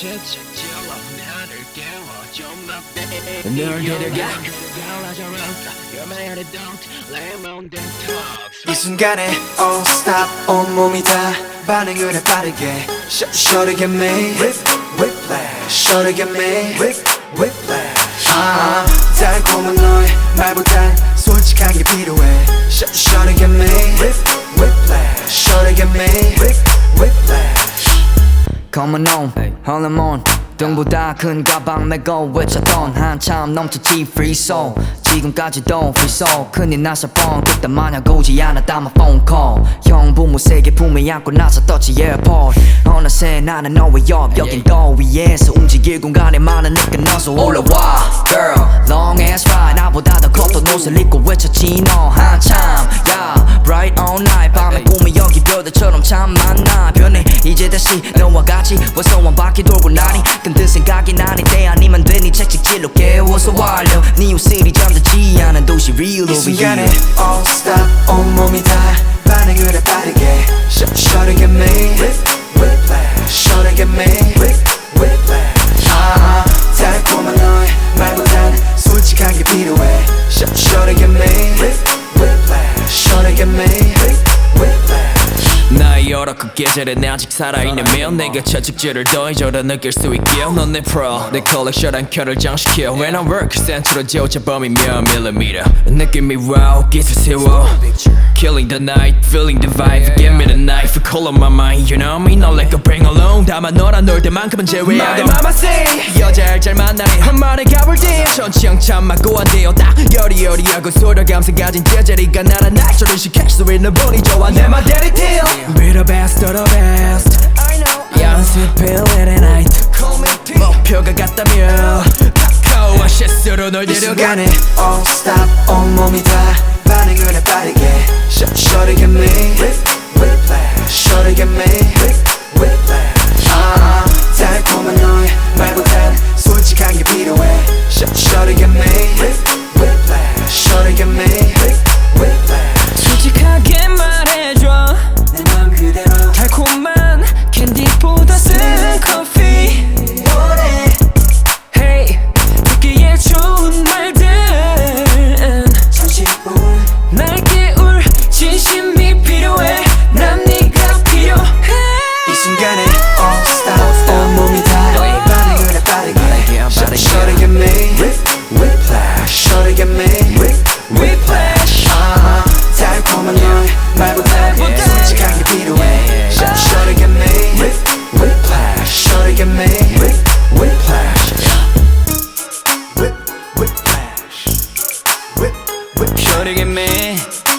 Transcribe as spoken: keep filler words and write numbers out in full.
널 데려가 이 순간에 oh stop 온몸이 다 반응을 해 빠르게 Shorty get me whip whiplash Shorty get me whip whiplash 아 달콤한 너의 말보단 솔직한 게 필요해 Shorty get me whip whiplash Shorty get me whip whiplash Come on, hormone 등보다 큰 가방 메고 외쳤던 한참 넘쳤지 free soul 지금까지도 free soul 큰일 나서 뻔 그때 마냥 오지 않았다만 phone call 형 부모 세게 품에 안고 나서 떴지 airport 어느새 나는 너의 옆 여긴 더 위에서 움직일 공간에 많으니까 너서 올라와 girl long ass ride 나보다 더 겉옷 옷을 입고 외쳤지 너 한참 yeah bright all night 밤에 꿈이 여기 별들처럼 참 많아 변해 이제 다시 너와 같이 와서 한 바퀴 돌고 나니 근데 생각이 나니 때 아니면 되니 책찍질로 깨워서 완료 네 옷들이 잠들지 않은 도시 real over 이 here 순간에 oh stop 온몸이 다 반응을 해 빠르게 Shorty get me whip whiplash Shorty get me whip whiplash 아 달콤한 너의 말보단 솔직한 게 필요해 Shorty get me whip whiplash Shorty get me whip whiplash 나의 여러 그 계절에 나 아직 살아있는 내가 채찍질을 더해져라 느낄 수 있게 넌 내 pro 내 컬렉션한 켜를 장식해 When I work 센트로 지오자범이 몇 밀리미터 느낌이 wow 기술 세워 Killing the night, feeling the vibe Give me the knife, call on my mind You know me, not like a bring alone 다만 너랑 놀 때만큼은 제외하고 My mama say 여자를 잘 만나래 한 마리 가볼 때 천치형 참하고 안 돼요 딱 여리여리하고 소려 감성 가진 제자리가 나란 액션을 시킬 수 있는 분이 좋아 내 맘대로 deal Be the best of the best 연습해 late at night 목표가 같다면 파커와 실수로 널 이 데려가 순간에 oh stop 온몸이 다 반응을 해 빠르게 Shorty get me whip whiplash Shorty get me whip whiplash 아 달콤한 너의 말보단 솔직한 게 필요해 Shorty get me whip whiplash Shorty get me whip whiplash 솔직하게 말해줘 내 맘 그대로 달콤한 캔디보다 쓴 커피 원해 Hey 듣기에 좋은 말들 잠시 후 날 깨울 진심이 필요해 난 네가 필요해 이 순간에 oh stop 온몸이 다 반응을 해 빠르게 Shorty get me whip whiplash Shorty get me whip whiplash 아 달콤한 너의 말보다 솔직한 게 필요해 Shorty get me whip whiplash Shorty get me whip whiplash whip whiplash whip whip Shorty get me